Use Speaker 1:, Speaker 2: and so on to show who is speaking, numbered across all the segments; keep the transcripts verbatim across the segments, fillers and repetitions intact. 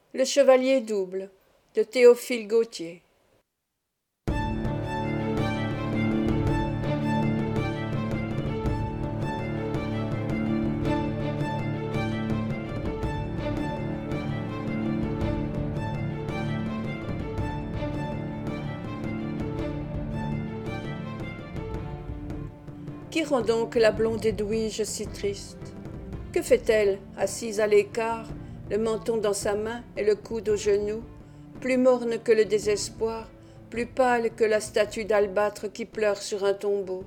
Speaker 1: Le chevalier double de Théophile Gautier. Qui rend donc la blonde Edwige si triste? Que fait-elle, assise à l'écart, le menton dans sa main et le coude au genou, plus morne que le désespoir, plus pâle que la statue d'albâtre qui pleure sur un tombeau?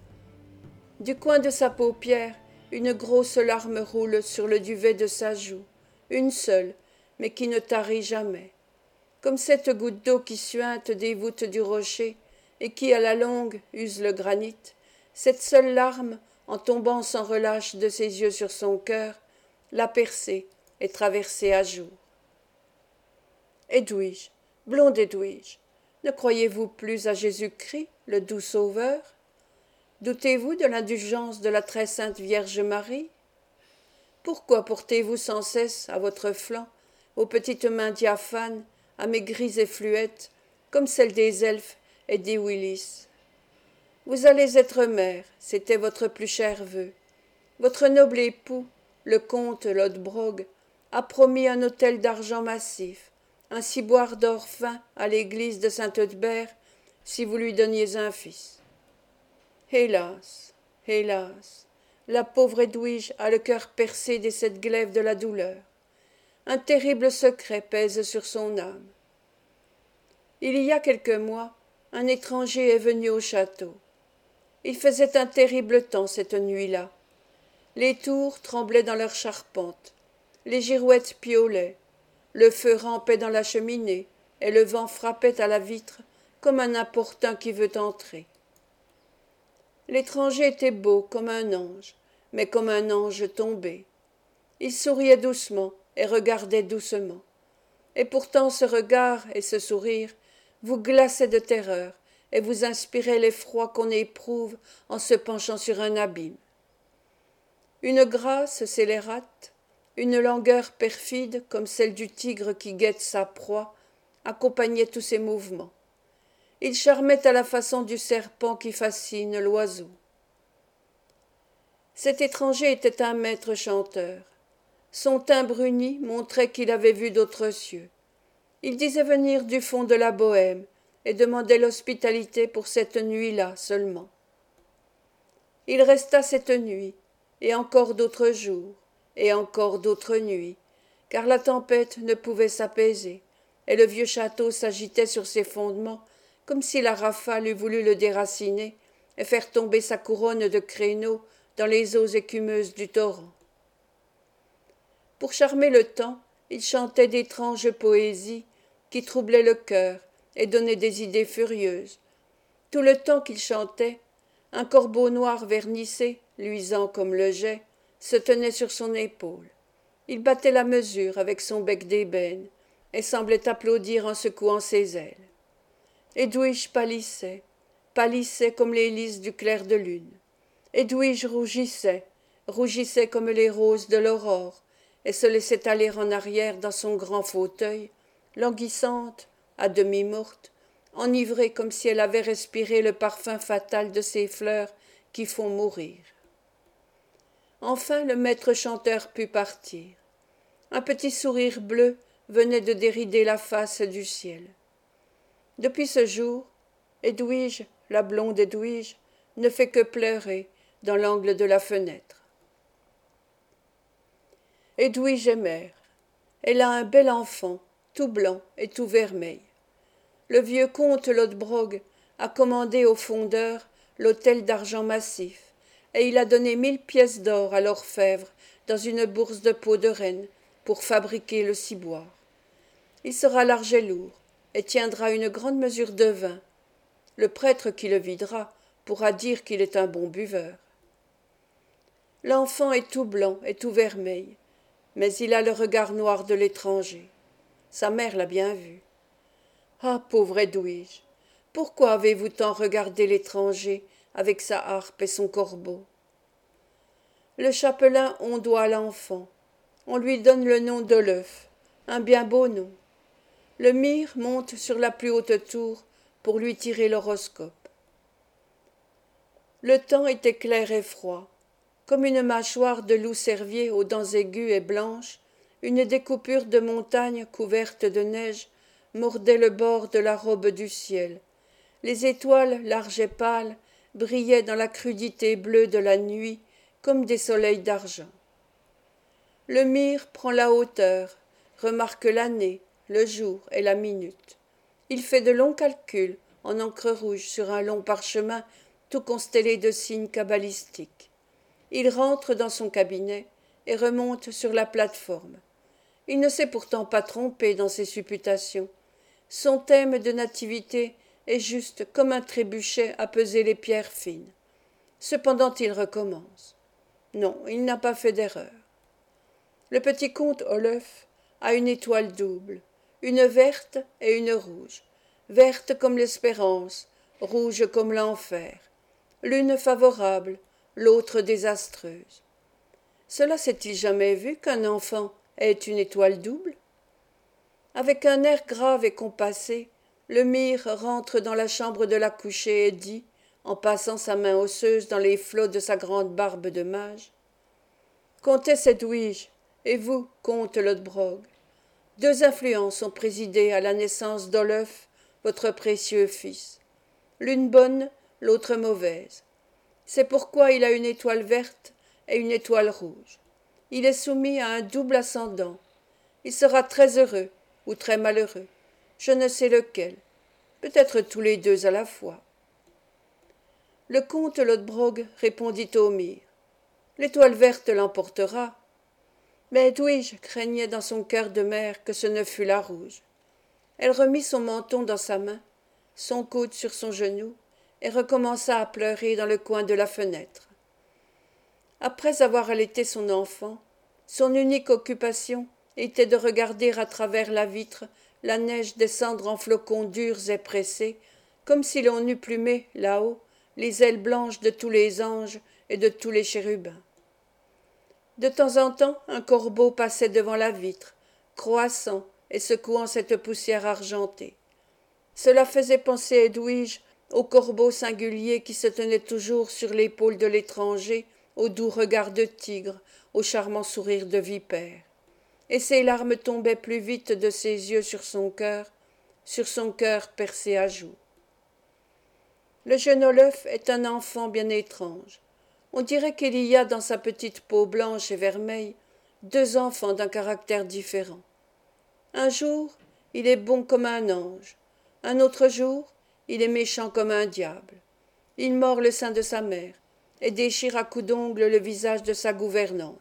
Speaker 1: Du coin de sa paupière, une grosse larme roule sur le duvet de sa joue, une seule, mais qui ne tarit jamais. Comme cette goutte d'eau qui suinte des voûtes du rocher et qui, à la longue, use le granit, cette seule larme, en tombant sans relâche de ses yeux sur son cœur, l'a percé et traversé à jour. Edwige, blonde Edwige, ne croyez-vous plus à Jésus-Christ, le doux Sauveur? Doutez-vous de l'indulgence de la très sainte Vierge Marie? Pourquoi portez-vous sans cesse à votre flanc vos petites mains diaphanes, amaigries et fluettes, comme celles des elfes et des Willis? Vous allez être mère, c'était votre plus cher vœu. Votre noble époux, le comte Lodbrog, a promis un autel d'argent massif, un ciboire d'or fin à l'église de Saint-Eudbert, si vous lui donniez un fils. Hélas, hélas, la pauvre Edwige a le cœur percé des sept glaives de la douleur. Un terrible secret pèse sur son âme. Il y a quelques mois, un étranger est venu au château. Il faisait un terrible temps cette nuit-là. Les tours tremblaient dans leurs charpentes, les girouettes piaulaient, le feu rampait dans la cheminée, et le vent frappait à la vitre comme un importun qui veut entrer. L'étranger était beau comme un ange, mais comme un ange tombé. Il souriait doucement et regardait doucement. Et pourtant ce regard et ce sourire vous glaçaient de terreur et vous inspiraient l'effroi qu'on éprouve en se penchant sur un abîme. Une grâce scélérate, une langueur perfide comme celle du tigre qui guette sa proie, accompagnaient tous ses mouvements. Il charmait à la façon du serpent qui fascine l'oiseau. Cet étranger était un maître chanteur. Son teint bruni montrait qu'il avait vu d'autres cieux. Il disait venir du fond de la Bohême et demandait l'hospitalité pour cette nuit-là seulement. Il resta cette nuit, et encore d'autres jours, et encore d'autres nuits, car la tempête ne pouvait s'apaiser, et le vieux château s'agitait sur ses fondements comme si la rafale eût voulu le déraciner et faire tomber sa couronne de créneaux dans les eaux écumeuses du torrent. Pour charmer le temps, il chantait d'étranges poésies qui troublaient le cœur et donnaient des idées furieuses. Tout le temps qu'il chantait, un corbeau noir vernissé, luisant comme le jet, se tenait sur son épaule. Il battait la mesure avec son bec d'ébène et semblait applaudir en secouant ses ailes. Edwige pâlissait, pâlissait comme les lys du clair de lune. Edwige rougissait, rougissait comme les roses de l'aurore, et se laissait aller en arrière dans son grand fauteuil, languissante, à demi morte, enivrée comme si elle avait respiré le parfum fatal de ces fleurs qui font mourir. Enfin le maître chanteur put partir. Un petit sourire bleu venait de dérider la face du ciel. Depuis ce jour, Edwige, la blonde Edwige, ne fait que pleurer dans l'angle de la fenêtre. Edwige est mère. Elle a un bel enfant, tout blanc et tout vermeil. Le vieux comte Lodbrog a commandé au fondeur l'autel d'argent massif, et il a donné mille pièces d'or à l'orfèvre dans une bourse de peau de renne pour fabriquer le ciboire. Il sera large et lourd, et tiendra une grande mesure de vin. Le prêtre qui le videra pourra dire qu'il est un bon buveur. L'enfant est tout blanc et tout vermeil, mais il a le regard noir de l'étranger. Sa mère l'a bien vu. Ah, pauvre Edwige, pourquoi avez-vous tant regardé l'étranger avec sa harpe et son corbeau? Le chapelain ondoie l'enfant. On lui donne le nom d'Oloffe, Un bien beau nom. Le myrrhe monte sur la plus haute tour pour lui tirer l'horoscope. Le temps était clair et froid. Comme une mâchoire de loup-cervier aux dents aiguës et blanches, une découpure de montagne couverte de neige mordait le bord de la robe du ciel. Les étoiles, larges et pâles, brillaient dans la crudité bleue de la nuit comme des soleils d'argent. Le myrrhe prend la hauteur, remarque l'année, le jour et la minute. Il fait de longs calculs en encre rouge sur un long parchemin tout constellé de signes cabalistiques. Il rentre dans son cabinet et remonte sur la plate-forme. Il ne s'est pourtant pas trompé dans ses supputations. Son thème de nativité est juste comme un trébuchet à peser les pierres fines. Cependant il recommence. Non, il n'a pas fait d'erreur. Le petit comte Oloffe a une étoile double, une verte et une rouge, verte comme l'espérance, rouge comme l'enfer, l'une favorable, l'autre désastreuse. Cela s'est-il jamais vu qu'un enfant ait une étoile double? Avec un air grave et compassé, le myrrhe rentre dans la chambre de la couchée et dit, en passant sa main osseuse dans les flots de sa grande barbe de mage: Comtesse Edwige, et vous, comte Lodbrog, deux influences ont présidé à la naissance d'Oloffe, votre précieux fils. L'une bonne, l'autre mauvaise. C'est pourquoi il a une étoile verte et une étoile rouge. Il est soumis à un double ascendant. Il sera très heureux ou très malheureux. Je ne sais lequel. Peut-être tous les deux à la fois. Le comte Lodbrog répondit au myrrhe. L'étoile verte l'emportera. Mais Edwige craignait dans son cœur de mère que ce ne fût la rouge. Elle remit son menton dans sa main, son coude sur son genou, et recommença à pleurer dans le coin de la fenêtre. Après avoir allaité son enfant, son unique occupation était de regarder à travers la vitre la neige descendre en flocons durs et pressés, comme si l'on eût plumé, là-haut, les ailes blanches de tous les anges et de tous les chérubins. De temps en temps, un corbeau passait devant la vitre, croassant et secouant cette poussière argentée. Cela faisait penser Edwige au corbeau singulier qui se tenait toujours sur l'épaule de l'étranger, au doux regard de tigre, au charmant sourire de vipère. Et ses larmes tombaient plus vite de ses yeux sur son cœur, sur son cœur percé à jour. Le jeune Oloffe est un enfant bien étrange. On dirait qu'il y a dans sa petite peau blanche et vermeille deux enfants d'un caractère différent. Un jour, il est bon comme un ange. Un autre jour, il est méchant comme un diable. Il mord le sein de sa mère et déchire à coups d'ongles le visage de sa gouvernante.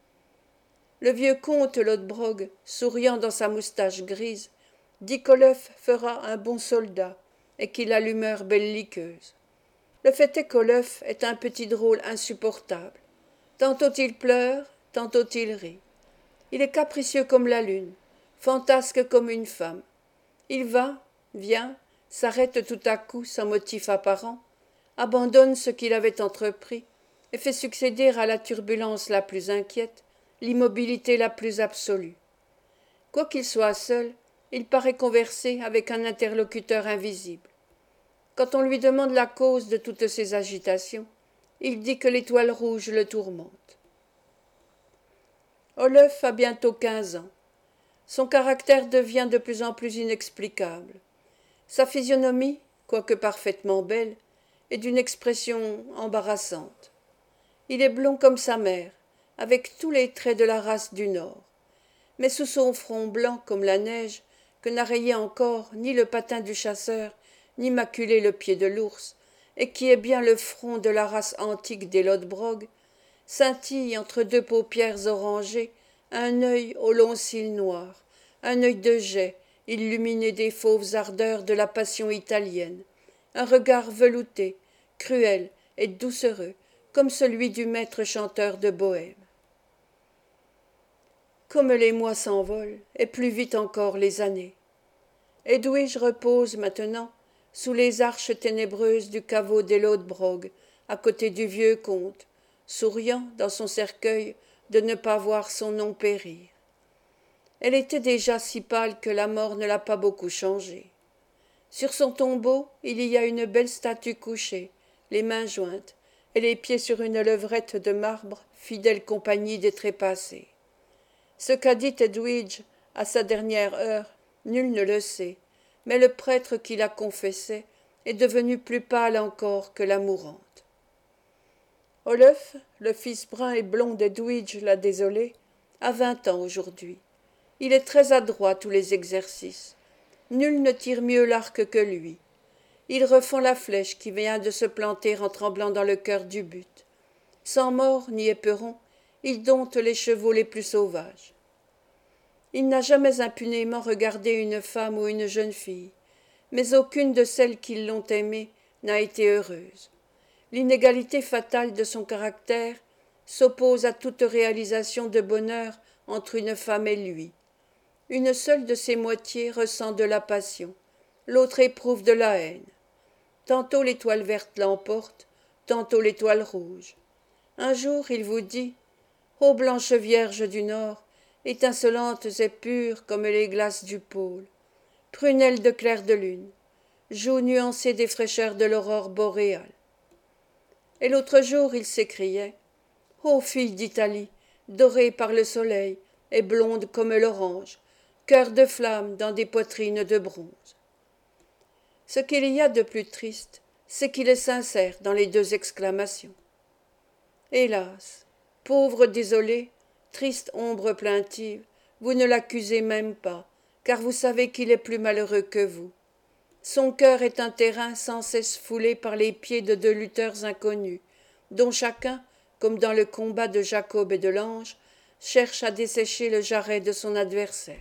Speaker 1: Le vieux comte Lodbrog, souriant dans sa moustache grise, dit qu'Oloffe fera un bon soldat et qu'il a l'humeur belliqueuse. Le fait est qu'Oloffe est un petit drôle insupportable. Tantôt il pleure, tantôt il rit. Il est capricieux comme la lune, fantasque comme une femme. Il va, vient, s'arrête tout à coup sans motif apparent, abandonne ce qu'il avait entrepris et fait succéder à la turbulence la plus inquiète l'immobilité la plus absolue. Quoiqu'il soit seul, il paraît converser avec un interlocuteur invisible. Quand on lui demande la cause de toutes ces agitations, il dit que l'étoile rouge le tourmente. Oloffe a bientôt quinze ans. Son caractère devient de plus en plus inexplicable. Sa physionomie, quoique parfaitement belle, est d'une expression embarrassante. Il est blond comme sa mère, avec tous les traits de la race du Nord. Mais sous son front blanc comme la neige, que n'a rayé encore ni le patin du chasseur, ni maculé le pied de l'ours, et qui est bien le front de la race antique des Lodbrog, scintille entre deux paupières orangées un œil aux longs cils noirs, un œil de jais illuminé des fauves ardeurs de la passion italienne, un regard velouté, cruel et doucereux, comme celui du maître chanteur de Bohême. Comme les mois s'envolent, et plus vite encore les années. Edwige repose maintenant sous les arches ténébreuses du caveau des Lodbrog, à côté du vieux comte, souriant dans son cercueil de ne pas voir son nom périr. Elle était déjà si pâle que la mort ne l'a pas beaucoup changée. Sur son tombeau, il y a une belle statue couchée, les mains jointes, et les pieds sur une levrette de marbre, fidèle compagnie des trépassés. Ce qu'a dit Edwidge à sa dernière heure, nul ne le sait, mais le prêtre qui la confessait est devenu plus pâle encore que la mourante. Olaf, le fils brun et blond d'Edwidge la désolée, a vingt ans aujourd'hui. Il est très adroit à tous les exercices. Nul ne tire mieux l'arc que lui. Il refend la flèche qui vient de se planter en tremblant dans le cœur du but. Sans mort ni éperon, il dompte les chevaux les plus sauvages. Il n'a jamais impunément regardé une femme ou une jeune fille, mais aucune de celles qui l'ont aimé n'a été heureuse. L'inégalité fatale de son caractère s'oppose à toute réalisation de bonheur entre une femme et lui. Une seule de ses moitiés ressent de la passion, l'autre éprouve de la haine. Tantôt l'étoile verte l'emporte, tantôt l'étoile rouge. Un jour il vous dit « Ô blanche vierge du Nord, étincelantes et pures comme les glaces du pôle, prunelles de clair de lune, joues nuancées des fraîcheurs de l'aurore boréale. » Et l'autre jour il s'écriait « Ô fille d'Italie, dorée par le soleil et blonde comme l'orange, cœur de flamme dans des poitrines de bronze. » Ce qu'il y a de plus triste, c'est qu'il est sincère dans les deux exclamations. Hélas, pauvre désolé, triste ombre plaintive, vous ne l'accusez même pas, car vous savez qu'il est plus malheureux que vous. Son cœur est un terrain sans cesse foulé par les pieds de deux lutteurs inconnus, dont chacun, comme dans le combat de Jacob et de l'ange, cherche à dessécher le jarret de son adversaire.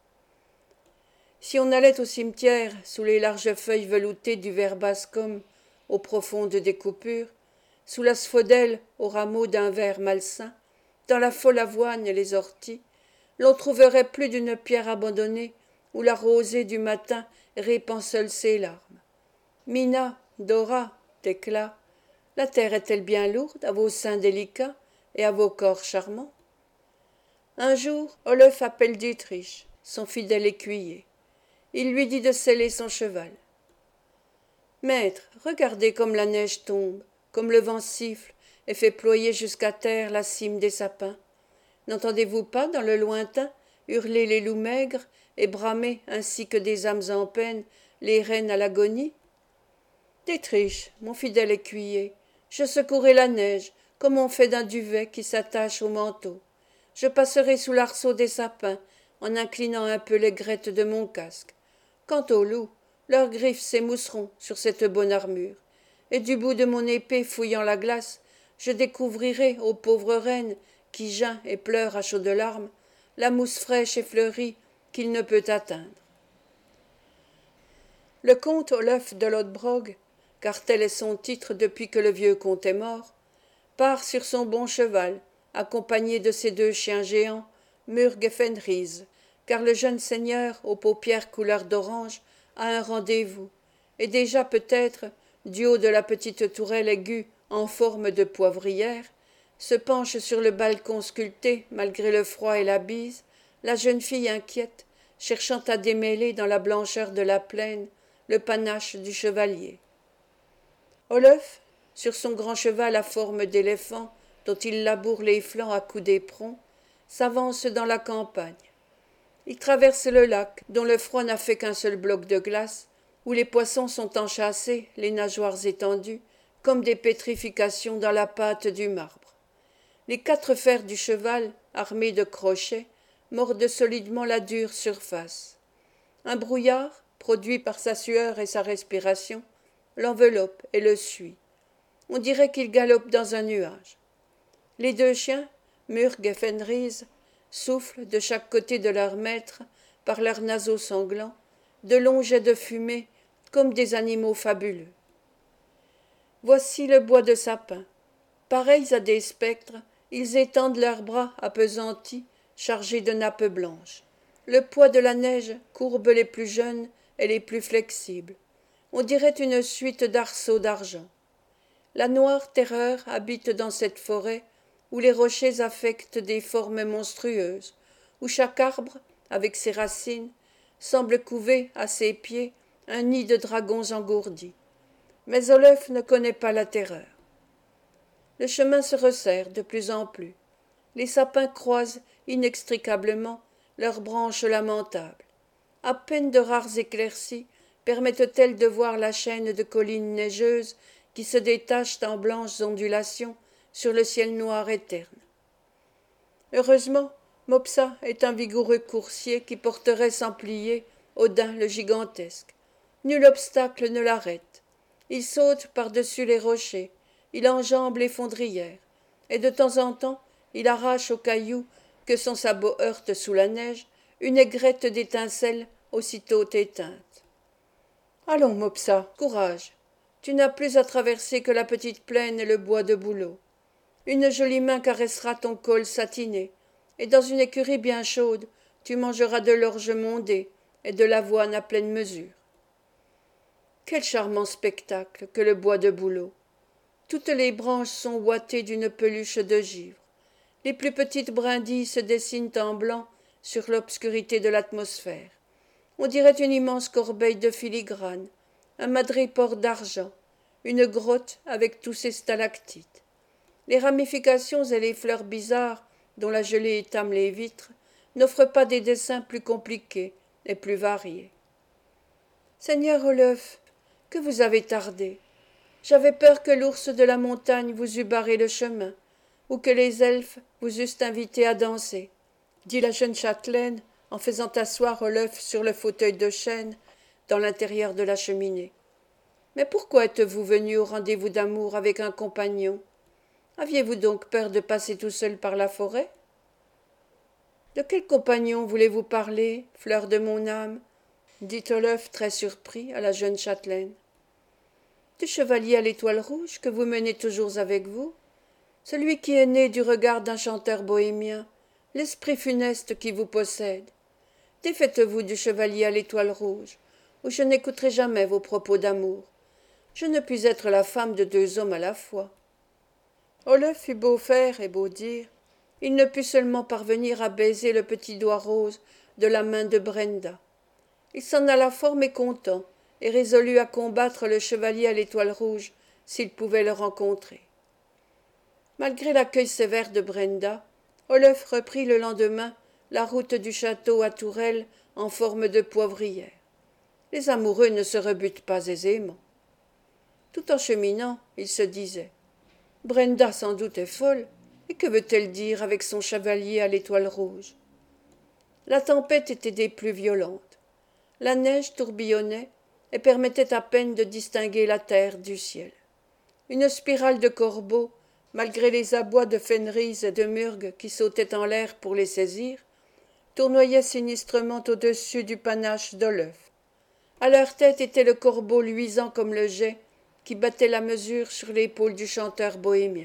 Speaker 1: Si on allait au cimetière, sous les larges feuilles veloutées du verbascum, aux profondes découpures, sous l'asphodèle aux rameaux d'un vert malsain, dans la folle avoine et les orties, l'on trouverait plus d'une pierre abandonnée où la rosée du matin répand seule ses larmes. Mina, Dora, Thecla, la terre est-elle bien lourde à vos seins délicats et à vos corps charmants? Un jour, Olaf appelle Dietrich, son fidèle écuyer. Il lui dit de seller son cheval. « Maître, regardez comme la neige tombe, comme le vent siffle et fait ployer jusqu'à terre la cime des sapins. N'entendez-vous pas dans le lointain hurler les loups maigres et bramer, ainsi que des âmes en peine, les reines à l'agonie? Dietrich, mon fidèle écuyer, je secouerai la neige, comme on fait d'un duvet qui s'attache au manteau. Je passerai sous l'arceau des sapins, en inclinant un peu les grettes de mon casque. Quant aux loups, leurs griffes s'émousseront sur cette bonne armure, et du bout de mon épée fouillant la glace, je découvrirai aux pauvres reines, qui geint et pleure à chaudes larmes, la mousse fraîche et fleurie qu'il ne peut atteindre. » Le comte Olaf de Lodbrog, car tel est son titre depuis que le vieux comte est mort, part sur son bon cheval, accompagné de ses deux chiens géants, Murg et Fenris, car le jeune seigneur aux paupières couleur d'orange a un rendez-vous, et déjà peut-être, du haut de la petite tourelle aiguë en forme de poivrière, se penche sur le balcon sculpté, malgré le froid et la bise, la jeune fille inquiète, cherchant à démêler dans la blancheur de la plaine le panache du chevalier. Olaf, sur son grand cheval à forme d'éléphant, dont il laboure les flancs à coups d'éperon, s'avance dans la campagne. Il traverse le lac, dont le froid n'a fait qu'un seul bloc de glace, où les poissons sont enchâssés, les nageoires étendues, comme des pétrifications dans la pâte du marbre. Les quatre fers du cheval, armés de crochets, mordent solidement la dure surface. Un brouillard, produit par sa sueur et sa respiration, l'enveloppe et le suit. On dirait qu'il galope dans un nuage. Les deux chiens, Murg et Fenris, soufflent de chaque côté de leur maître, par leurs naseaux sanglants, de longs jets de fumée, comme des animaux fabuleux. Voici le bois de sapin. Pareils à des spectres, ils étendent leurs bras appesantis, chargés de nappes blanches. Le poids de la neige courbe les plus jeunes et les plus flexibles. On dirait une suite d'arceaux d'argent. La noire terreur habite dans cette forêt où les rochers affectent des formes monstrueuses, où chaque arbre avec ses racines, semble couver, à ses pieds, un nid de dragons engourdis. Mais Olœuf ne connaît pas la terreur. Le chemin se resserre de plus en plus. Les sapins croisent inextricablement leurs branches lamentables. À peine de rares éclaircies permettent-elles de voir la chaîne de collines neigeuses qui se détachent en blanches ondulations sur le ciel noir et terne. Heureusement, Mopsa est un vigoureux coursier qui porterait sans plier Odin le gigantesque. Nul obstacle ne l'arrête. Il saute par-dessus les rochers, il enjambe les fondrières, et de temps en temps il arrache aux cailloux que son sabot heurte sous la neige une aigrette d'étincelles aussitôt éteinte. Allons, Mopsa, courage. Tu n'as plus à traverser que la petite plaine et le bois de bouleau. Une jolie main caressera ton col satiné, et dans une écurie bien chaude, tu mangeras de l'orge mondée et de l'avoine à pleine mesure. Quel charmant spectacle que le bois de bouleau! Toutes les branches sont ouatées d'une peluche de givre. Les plus petites brindilles se dessinent en blanc sur l'obscurité de l'atmosphère. On dirait une immense corbeille de filigrane, un madrépore d'argent, une grotte avec tous ses stalactites. Les ramifications et les fleurs bizarres dont la gelée étame les vitres n'offrent pas des dessins plus compliqués et plus variés. Seigneur Olœuf, que vous avez tardé. J'avais peur que l'ours de la montagne vous eût barré le chemin, ou que les elfes vous eussent invité à danser, dit la jeune châtelaine en faisant asseoir Olœuf sur le fauteuil de chêne dans l'intérieur de la cheminée. Mais pourquoi êtes-vous venu au rendez-vous d'amour avec un compagnon? Aviez-vous donc peur de passer tout seul par la forêt? De quel compagnon voulez-vous parler, fleur de mon âme? Dit Olœuf très surpris à la jeune châtelaine. Du chevalier à l'étoile rouge que vous menez toujours avec vous, celui qui est né du regard d'un chanteur bohémien, l'esprit funeste qui vous possède. Défaites-vous du chevalier à l'étoile rouge, ou je n'écouterai jamais vos propos d'amour. Je ne puis être la femme de deux hommes à la fois. Olœuf eut beau faire et beau dire, il ne put seulement parvenir à baiser le petit doigt rose de la main de Brenda. Il s'en alla fort mécontent et résolu à combattre le chevalier à l'étoile rouge s'il pouvait le rencontrer. Malgré l'accueil sévère de Brenda, Olœuf reprit le lendemain la route du château à tourelles en forme de poivrière. Les amoureux ne se rebutent pas aisément. Tout en cheminant, il se disait « Brenda sans doute est folle, et que veut-elle dire avec son chevalier à l'étoile rouge ?» La tempête était des plus violentes. La neige tourbillonnait et permettait à peine de distinguer la terre du ciel. Une spirale de corbeaux, malgré les abois de Fenris et de Murg qui sautaient en l'air pour les saisir, tournoyait sinistrement au-dessus du panache d'Olœuf. À leur tête était le corbeau luisant comme le jet qui battait la mesure sur l'épaule du chanteur bohémien.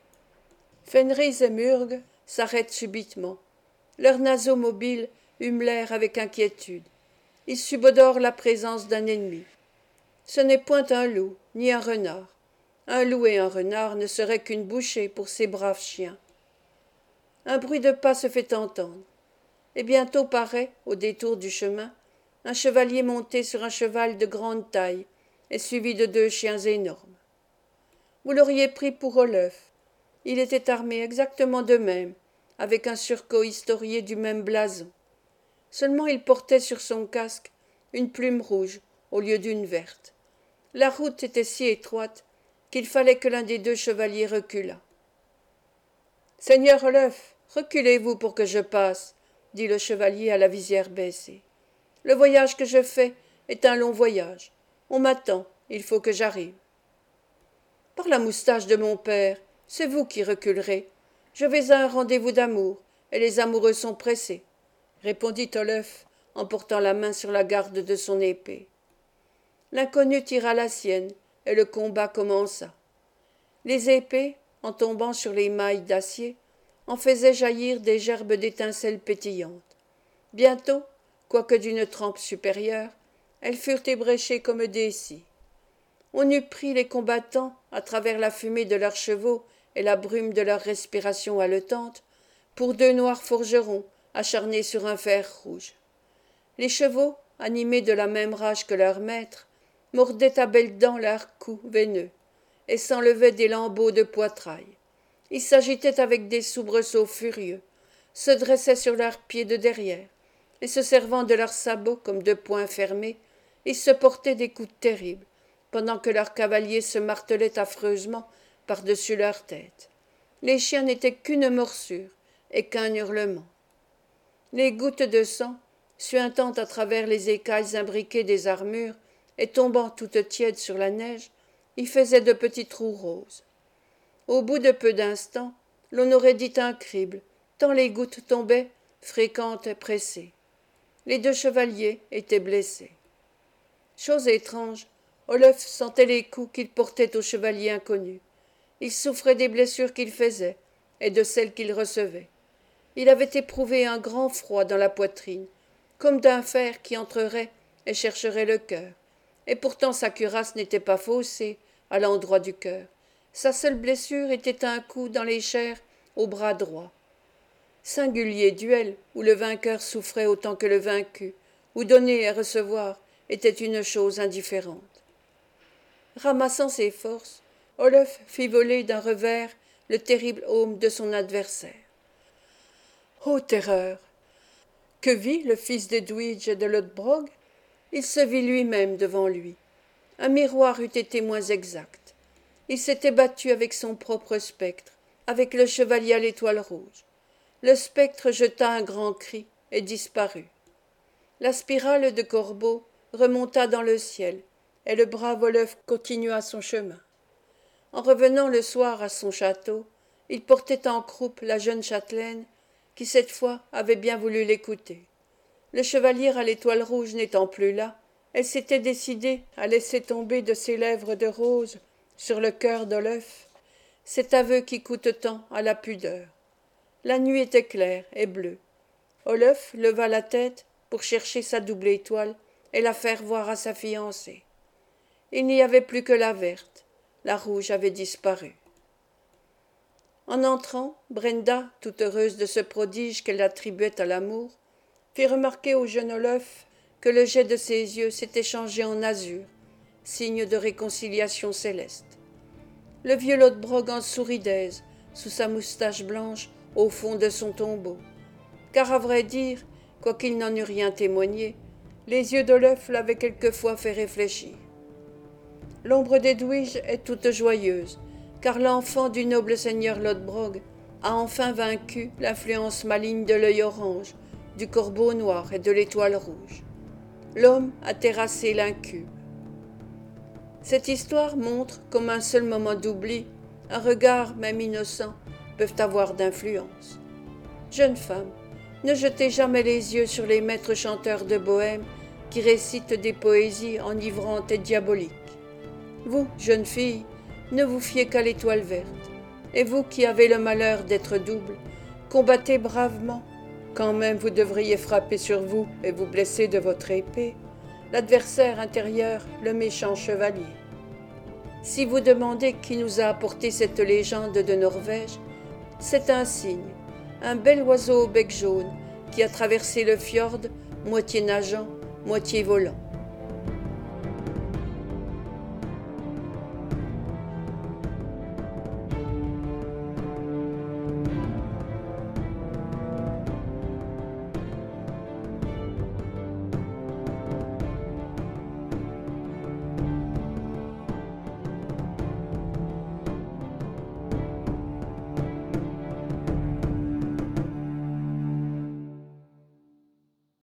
Speaker 1: Fenris et Murg s'arrêtent subitement. Leurs naseaux mobiles hument l'air avec inquiétude. Ils subodorent la présence d'un ennemi. Ce n'est point un loup, ni un renard. Un loup et un renard ne seraient qu'une bouchée pour ces braves chiens. Un bruit de pas se fait entendre. Et bientôt paraît, au détour du chemin, un chevalier monté sur un cheval de grande taille et suivi de deux chiens énormes. Vous l'auriez pris pour Olœuf. Il était armé exactement de même, avec un surcot historié du même blason. Seulement il portait sur son casque une plume rouge au lieu d'une verte. La route était si étroite qu'il fallait que l'un des deux chevaliers reculât. « Seigneur Olœuf, reculez-vous pour que je passe, » dit le chevalier à la visière baissée. « Le voyage que je fais est un long voyage. On m'attend, il faut que j'arrive. »« Par la moustache de mon père, c'est vous qui reculerez. Je vais à un rendez-vous d'amour, et les amoureux sont pressés, » répondit Olœuf en portant la main sur la garde de son épée. L'inconnu tira la sienne, et le combat commença. Les épées, en tombant sur les mailles d'acier, en faisaient jaillir des gerbes d'étincelles pétillantes. Bientôt, quoique d'une trempe supérieure, elles furent ébréchées comme des scies. On eût pris les combattants, à travers la fumée de leurs chevaux et la brume de leur respiration haletante, pour deux noirs forgerons acharnés sur un fer rouge. Les chevaux, animés de la même rage que leur maître, mordaient à belles dents leurs cous veineux et s'enlevaient des lambeaux de poitrail. Ils s'agitaient avec des soubresauts furieux, se dressaient sur leurs pieds de derrière, et se servant de leurs sabots comme de poings fermés, ils se portaient des coups terribles, pendant que leurs cavaliers se martelaient affreusement par-dessus leur tête. Les chiens n'étaient qu'une morsure et qu'un hurlement. Les gouttes de sang, suintant à travers les écailles imbriquées des armures et tombant toutes tièdes sur la neige, y faisaient de petits trous roses. Au bout de peu d'instants, l'on aurait dit un crible, tant les gouttes tombaient, fréquentes et pressées. Les deux chevaliers étaient blessés. Chose étrange, Olaf sentait les coups qu'il portait au chevalier inconnu. Il souffrait des blessures qu'il faisait et de celles qu'il recevait. Il avait éprouvé un grand froid dans la poitrine, comme d'un fer qui entrerait et chercherait le cœur. Et pourtant sa cuirasse n'était pas faussée à l'endroit du cœur. Sa seule blessure était un coup dans les chairs au bras droit. Singulier duel où le vainqueur souffrait autant que le vaincu, où donner et recevoir était une chose indifférente. Ramassant ses forces, Olaf fit voler d'un revers le terrible aume de son adversaire. Ô terreur! Que vit le fils d'Edwige et de Lodbrog? Il se vit lui-même devant lui. Un miroir eût été moins exact. Il s'était battu avec son propre spectre, avec le chevalier à l'étoile rouge. Le spectre jeta un grand cri et disparut. La spirale de corbeaux remonta dans le ciel, et le brave Olaf continua son chemin. En revenant le soir à son château, il portait en croupe la jeune châtelaine, qui cette fois avait bien voulu l'écouter. Le chevalier à l'étoile rouge n'étant plus là, elle s'était décidée à laisser tomber de ses lèvres de rose sur le cœur d'Olaf cet aveu qui coûte tant à la pudeur. La nuit était claire et bleue. Olaf leva la tête pour chercher sa double étoile et la faire voir à sa fiancée. Il n'y avait plus que la verte, la rouge avait disparu. En entrant, Brenda, toute heureuse de ce prodige qu'elle attribuait à l'amour, fit remarquer au jeune Olaf que le jet de ses yeux s'était changé en azur, signe de réconciliation céleste. Le vieux Lodbrog en sourit d'aise, sous sa moustache blanche, au fond de son tombeau, car à vrai dire, quoiqu'il n'en eût rien témoigné, les yeux d'Olaf l'avaient quelquefois fait réfléchir. L'ombre d'Edwige est toute joyeuse, car l'enfant du noble seigneur Lodbrog a enfin vaincu l'influence maligne de l'œil orange, du corbeau noir et de l'étoile rouge. L'homme a terrassé l'incube. Cette histoire montre comme un seul moment d'oubli, un regard même innocent, peuvent avoir d'influence. Jeune femme, ne jetez jamais les yeux sur les maîtres chanteurs de Bohême qui récitent des poésies enivrantes et diaboliques. Vous, jeune fille, ne vous fiez qu'à l'étoile verte, et vous qui avez le malheur d'être double, combattez bravement, quand même vous devriez frapper sur vous et vous blesser de votre épée, l'adversaire intérieur, le méchant chevalier. Si vous demandez qui nous a apporté cette légende de Norvège, c'est un cygne, un bel oiseau au bec jaune qui a traversé le fjord, moitié nageant, moitié volant.